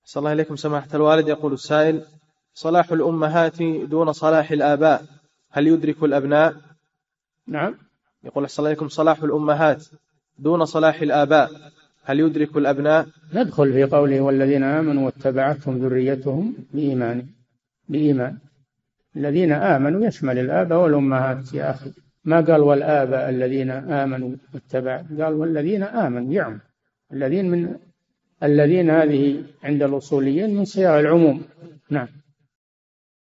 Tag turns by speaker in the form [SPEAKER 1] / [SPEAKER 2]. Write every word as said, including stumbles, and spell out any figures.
[SPEAKER 1] صلى الله عليكم سماحة الوالد. يقول السائل: صلاح الأمهات دون صلاح الآباء هل يدرك الأبناء؟
[SPEAKER 2] نعم.
[SPEAKER 1] يقول صلى الله عليكم: صلاح الأمهات دون صلاح الآباء هل يدرك الأبناء؟
[SPEAKER 2] ندخل في قوله: والذين آمنوا واتبعتهم ذريتهم بإيمان بإيمان. الذين آمنوا يشمل الآباء والأمهات يا أخي، ما قال والآباء الذين آمنوا واتبعوا، قال والذين آمنوا يعم. الذين من الذين هذه عند الأصوليين من صيغ العموم. نعم.